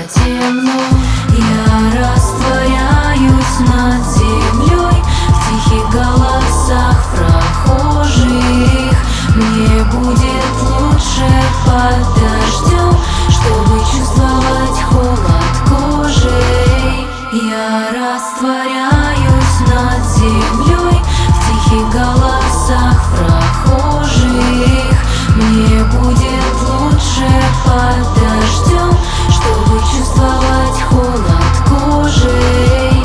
темно. Я растворяюсь над землей в тихих голосах прохожих. Мне будет лучше под дождем, чтобы чувствовать холод кожей. Я растворяюсь над землей в тихих голосах прохожих. Мне будет лучше под дождем, чтобы чувствовать холод кожей.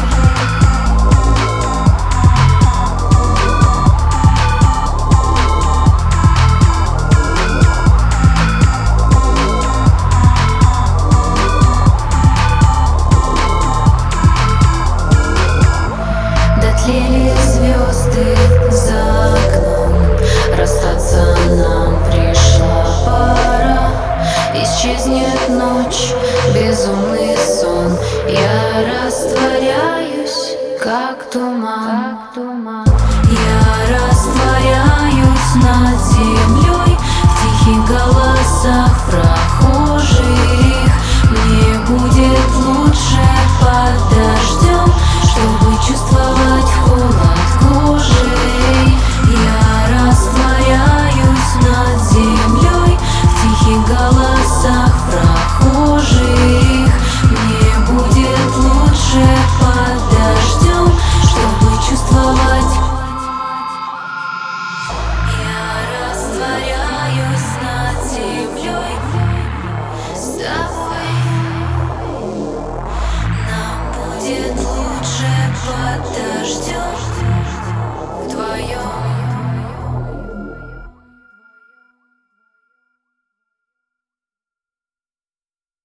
Дотлели звезды за окном, расстаться нам пришла пора. Исчезнет ночь, безумный сон, я растворяюсь, как туман. Я растворяюсь над землей в тихих голосах